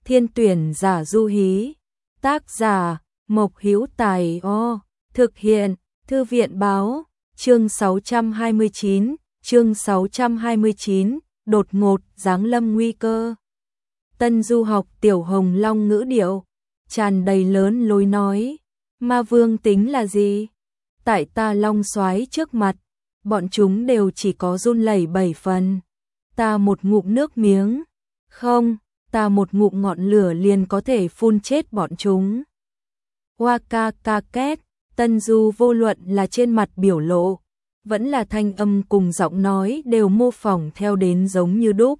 Thiên tuyển giả du hí. Tác giả Mộc Hữu Tài. Thực hiện Thư viện báo. Chương 629, đột ngột giáng lâm nguy cơ. Tân du học Tiểu Hồng Long ngữ điệu tràn đầy lớn lối nói, ma vương tính là gì? Tại ta long soái trước mặt, bọn chúng đều chỉ có run lẩy bẩy phần. Ta một ngụm nước miếng, không, ta một ngụm ngọn lửa liền có thể phun chết bọn chúng. Hoa ca ca két, Tân Du vô luận là trên mặt biểu lộ, vẫn là thanh âm cùng giọng nói đều mô phỏng theo đến giống như đúc.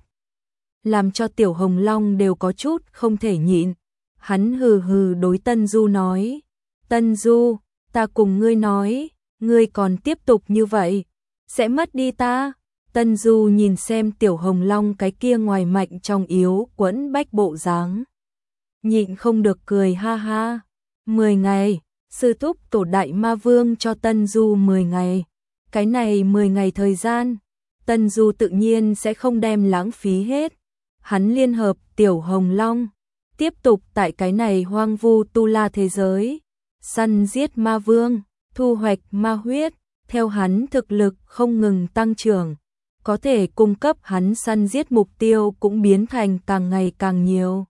Làm cho Tiểu Hồng Long đều có chút không thể nhịn. Hắn hừ hừ đối Tân Du nói, Tân Du, ta cùng ngươi nói, ngươi còn tiếp tục như vậy, sẽ mất đi ta. Tân Du nhìn xem Tiểu Hồng Long cái kia ngoài mạnh trong yếu quẫn bách bộ dáng, nhịn không được cười ha ha. 10 ngày, sư thúc tổ đại ma vương cho Tân Du 10 ngày. Cái này 10 ngày thời gian, Tân Du tự nhiên sẽ không đem lãng phí hết. Hắn liên hợp Tiểu Hồng Long, tiếp tục tại cái này hoang vu tu la thế giới, săn giết ma vương, thu hoạch ma huyết. Theo hắn thực lực không ngừng tăng trưởng, có thể cung cấp hắn săn giết mục tiêu cũng biến thành càng ngày càng nhiều.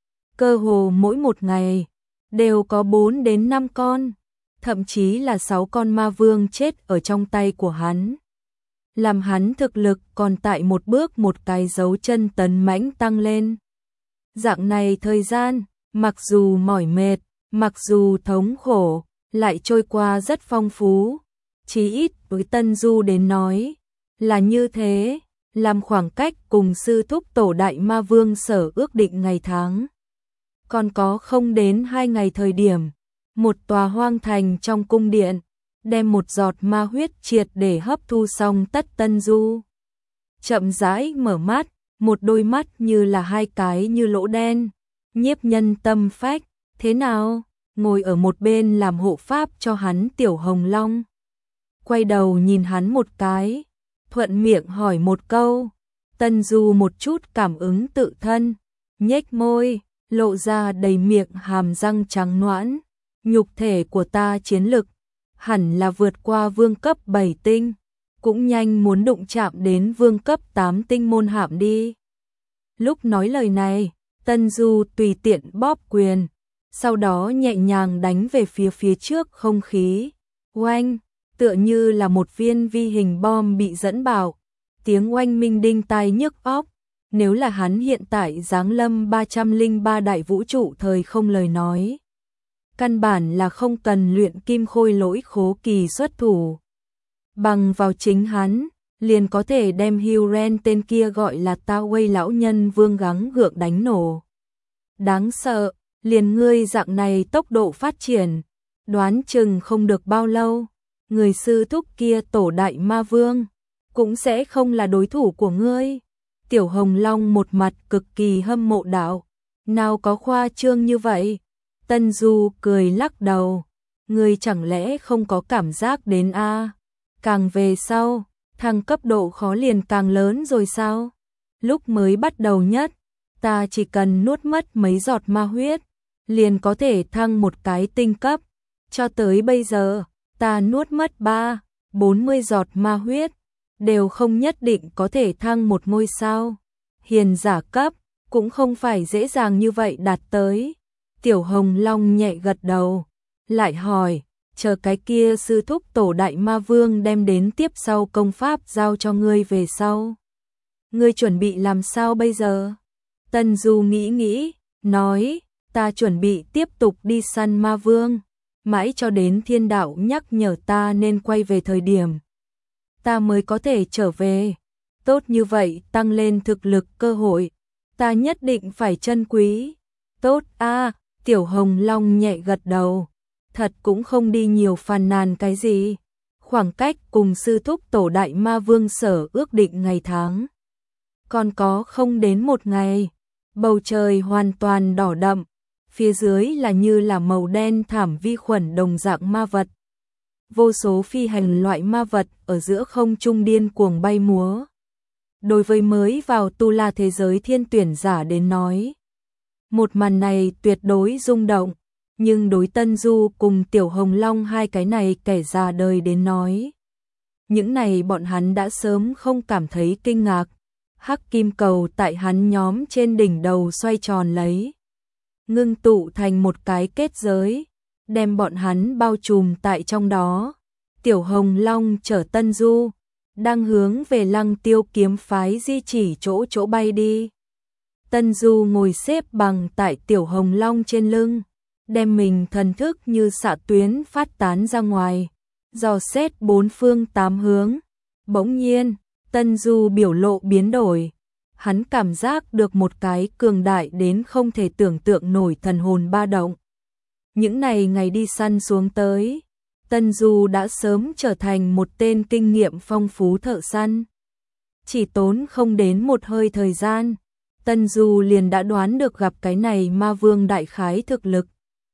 Cơ hồ mỗi một ngày, đều có 4 đến 5 con, thậm chí là 6 con ma vương chết ở trong tay của hắn. Làm hắn thực lực còn tại một bước một cái dấu chân tấn mãnh tăng lên. Dạng này thời gian, mặc dù mỏi mệt, mặc dù thống khổ, lại trôi qua rất phong phú. Chí ít với Tân Du đến nói, là như thế, làm khoảng cách cùng sư thúc tổ đại ma vương sở ước định ngày tháng. Còn có không đến 2 ngày thời điểm, một tòa hoang thành trong cung điện, đem một giọt ma huyết triệt để hấp thu xong tất. Tân Du chậm rãi mở mắt, một đôi mắt như là 2 cái như lỗ đen, nhiếp nhân tâm phách. Thế nào? Ngồi ở một bên làm hộ pháp cho hắn Tiểu Hồng Long quay đầu nhìn hắn một cái, thuận miệng hỏi một câu. Tân Du một chút cảm ứng tự thân, nhếch môi, lộ ra đầy miệng hàm răng trắng nõn. Nhục thể của ta chiến lực hẳn là vượt qua vương cấp 7 tinh, cũng nhanh muốn đụng chạm đến vương cấp 8 tinh môn hạm đi. Lúc nói lời này, Tân Du tùy tiện bóp quyền, sau đó nhẹ nhàng đánh về phía trước không khí. Oanh, tựa như là một viên vi hình bom bị dẫn bảo, tiếng oanh minh đinh tai nhức óc. Nếu là hắn hiện tại giáng lâm 303 đại vũ trụ thời không lời nói, căn bản là không cần luyện kim khôi lỗi khố kỳ xuất thủ. Bằng vào chính hắn, liền có thể đem Hugh Ren tên kia gọi là Tao Wei lão nhân vương gắng gượng đánh nổ. Đáng sợ, liền ngươi dạng này tốc độ phát triển, đoán chừng không được bao lâu, người sư thúc kia tổ đại ma vương cũng sẽ không là đối thủ của ngươi. Tiểu Hồng Long một mặt cực kỳ hâm mộ đạo, nào có khoa trương như vậy. Tân Du cười lắc đầu, ngươi chẳng lẽ không có cảm giác đến a? Càng về sau, thăng cấp độ khó liền càng lớn rồi sao? Lúc mới bắt đầu nhất, ta chỉ cần nuốt mất mấy giọt ma huyết, liền có thể thăng một cái tinh cấp. Cho tới bây giờ, ta nuốt mất 40 giọt ma huyết, đều không nhất định có thể thăng một ngôi sao. Hiền giả cấp, cũng không phải dễ dàng như vậy đạt tới. Tiểu Hồng Long nhẹ gật đầu, lại hỏi, chờ cái kia sư thúc tổ đại ma vương đem đến tiếp sau công pháp giao cho ngươi về sau, ngươi chuẩn bị làm sao bây giờ? Tân Du nghĩ, nói, ta chuẩn bị tiếp tục đi săn ma vương, mãi cho đến thiên đạo nhắc nhở ta nên quay về thời điểm, ta mới có thể trở về. Tốt như vậy tăng lên thực lực cơ hội, ta nhất định phải trân quý. Tốt a. Tiểu Hồng Long nhẹ gật đầu, thật cũng không đi nhiều phàn nàn cái gì. Khoảng cách cùng sư thúc tổ đại ma vương sở ước định ngày tháng, còn có không đến 1 ngày. Bầu trời hoàn toàn đỏ đậm, phía dưới là như là màu đen thảm vi khuẩn đồng dạng ma vật. Vô số phi hành loại ma vật ở giữa không trung điên cuồng bay múa. Đối với mới vào tu la thế giới thiên tuyển giả đến nói, Một màn này tuyệt đối rung động, nhưng đối Tân Du cùng Tiểu Hồng Long hai cái này kẻ già đời đến nói. Những này bọn hắn đã sớm không cảm thấy kinh ngạc. Hắc kim cầu tại hắn nhóm trên đỉnh đầu xoay tròn lấy, ngưng tụ thành một cái kết giới, đem bọn hắn bao trùm tại trong đó. Tiểu Hồng Long chở Tân Du, đang hướng về Lăng Tiêu kiếm phái di chỉ chỗ bay đi. Tân Du ngồi xếp bằng tại Tiểu Hồng Long trên lưng, đem mình thần thức như xạ tuyến phát tán ra ngoài, dò xét bốn phương tám hướng. Bỗng nhiên, Tân Du biểu lộ biến đổi. Hắn cảm giác được một cái cường đại đến không thể tưởng tượng nổi thần hồn ba động. Những này ngày đi săn xuống tới, Tân Du đã sớm trở thành một tên kinh nghiệm phong phú thợ săn. Chỉ tốn không đến một hơi thời gian, Tân Du liền đã đoán được gặp cái này ma vương đại khái thực lực.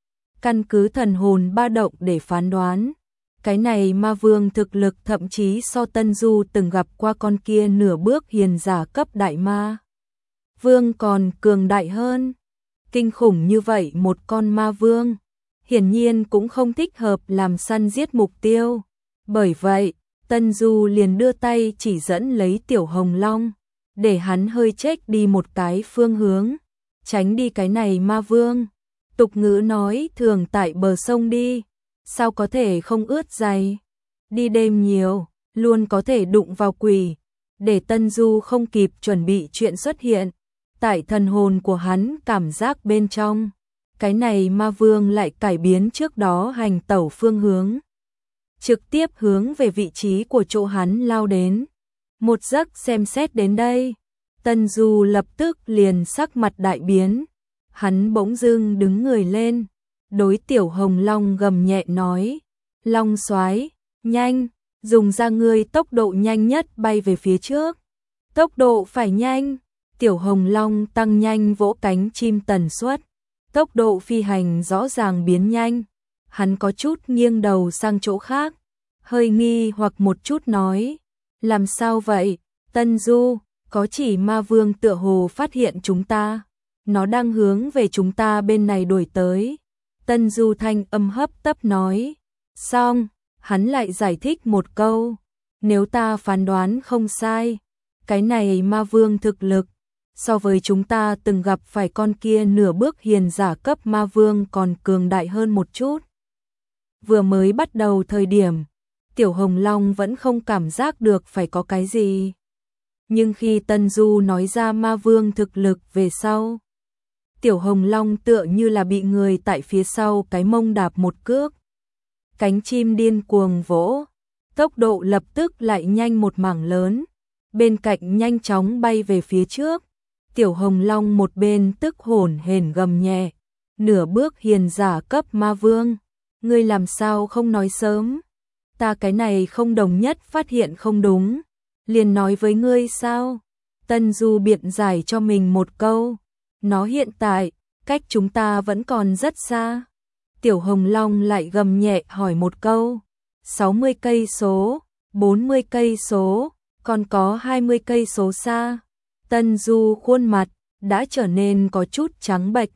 Căn cứ thần hồn ba động để phán đoán, cái này ma vương thực lực thậm chí so Tân Du từng gặp qua con kia nửa bước hiền giả cấp đại ma vương còn cường đại hơn. Kinh khủng như vậy một con ma vương, hiển nhiên cũng không thích hợp làm săn giết mục tiêu. Bởi vậy, Tân Du liền đưa tay chỉ dẫn lấy Tiểu Hồng Long, để hắn hơi chếch đi một cái phương hướng, tránh đi cái này ma vương. Tục ngữ nói thường tại bờ sông đi, sao có thể không ướt giày. Đi đêm nhiều, luôn có thể đụng vào quỷ. Để Tân Du không kịp chuẩn bị chuyện xuất hiện, tại thần hồn của hắn cảm giác bên trong, cái này ma vương lại cải biến trước đó hành tẩu phương hướng, trực tiếp hướng về vị trí của chỗ hắn lao đến. Một giấc xem xét đến đây, Tân Du lập tức liền sắc mặt đại biến. Hắn bỗng dưng đứng người lên, đối Tiểu Hồng Long gầm nhẹ nói: Long soái, nhanh, dùng ra ngươi tốc độ nhanh nhất bay về phía trước. Tốc độ phải nhanh. Tiểu Hồng Long tăng nhanh vỗ cánh chim tần suất, tốc độ phi hành rõ ràng biến nhanh. Hắn có chút nghiêng đầu sang chỗ khác, hơi nghi hoặc một chút nói: làm sao vậy, Tân Du? Có chỉ ma vương tựa hồ phát hiện chúng ta, nó đang hướng về chúng ta bên này đuổi tới. Tân Du thanh âm hấp tấp nói. Xong, hắn lại giải thích một câu: nếu ta phán đoán không sai, cái này ma vương thực lực so với chúng ta từng gặp phải con kia nửa bước hiền giả cấp ma vương còn cường đại hơn một chút. Vừa mới bắt đầu thời điểm, Tiểu Hồng Long vẫn không cảm giác được phải có cái gì. Nhưng khi Tân Du nói ra ma vương thực lực về sau, Tiểu Hồng Long tựa như là bị người tại phía sau cái mông đạp một cước. Cánh chim điên cuồng vỗ, tốc độ lập tức lại nhanh một mảng lớn, bên cạnh nhanh chóng bay về phía trước. Tiểu Hồng Long một bên tức hổn hển gầm nhẹ: nửa bước hiền giả cấp ma vương, ngươi làm sao không nói sớm? Ta cái này không đồng nhất phát hiện không đúng, liền nói với ngươi sao? Tân Du biện giải cho mình một câu: nó hiện tại cách chúng ta vẫn còn rất xa. Tiểu Hồng Long lại gầm nhẹ hỏi một câu: 60 cây số, 40 cây số, còn có 20 cây số xa. Tân Du khuôn mặt đã trở nên có chút trắng bệch.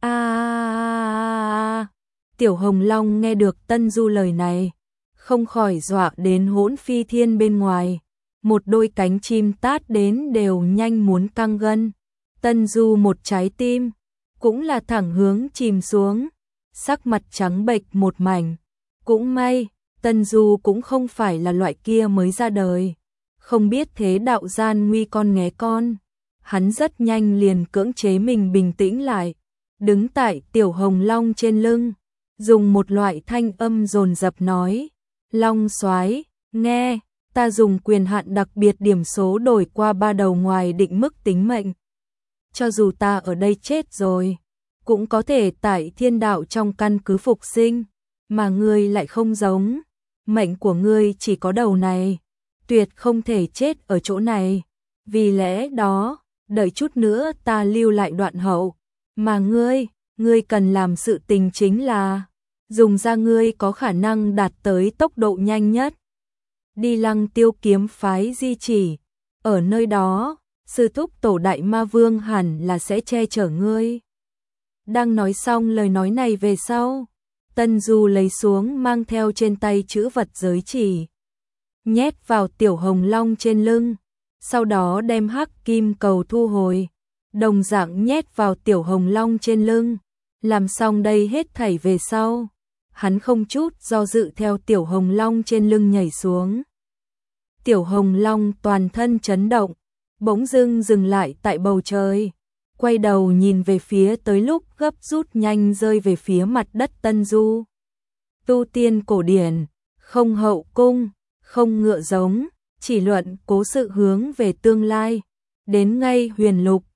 Tiểu Hồng Long nghe được Tân Du lời này, không khỏi dọa đến hỗn phi thiên bên ngoài, một đôi cánh chim tát đến đều nhanh muốn căng gân. Tân Du một trái tim cũng là thẳng hướng chìm xuống, sắc mặt trắng bệch một mảnh. Cũng may, Tân Du cũng không phải là loại kia mới ra đời, không biết thế đạo gian nguy con nghé con. Hắn rất nhanh liền cưỡng chế mình bình tĩnh lại, đứng tại Tiểu Hồng Long trên lưng, dùng một loại thanh âm dồn dập nói: Long soái, nghe, ta dùng quyền hạn đặc biệt điểm số đổi qua 3 đầu ngoài định mức tính mệnh. Cho dù ta ở đây chết rồi, cũng có thể tại thiên đạo trong căn cứ phục sinh, mà ngươi lại không giống. Mệnh của ngươi chỉ có đầu này, tuyệt không thể chết ở chỗ này. Vì lẽ đó, đợi chút nữa ta lưu lại đoạn hậu, mà ngươi cần làm sự tình chính là dùng ra ngươi có khả năng đạt tới tốc độ nhanh nhất. Đi Lăng Tiêu kiếm phái di chỉ, ở nơi đó, sư thúc tổ đại ma vương hẳn là sẽ che chở ngươi. Đang nói xong lời nói này về sau, Tân Du lấy xuống mang theo trên tay chữ vật giới chỉ, nhét vào Tiểu Hồng Long trên lưng, sau đó đem hắc kim cầu thu hồi, đồng dạng nhét vào Tiểu Hồng Long trên lưng. Làm xong đây hết thảy về sau, hắn không chút do dự theo Tiểu Hồng Long trên lưng nhảy xuống. Tiểu Hồng Long toàn thân chấn động, bỗng dưng dừng lại tại bầu trời, quay đầu nhìn về phía tới lúc gấp rút nhanh rơi về phía mặt đất Tân Du. Tu tiên cổ điển, không hậu cung, không ngựa giống, chỉ luận cố sự hướng về tương lai, đến ngay huyền lục,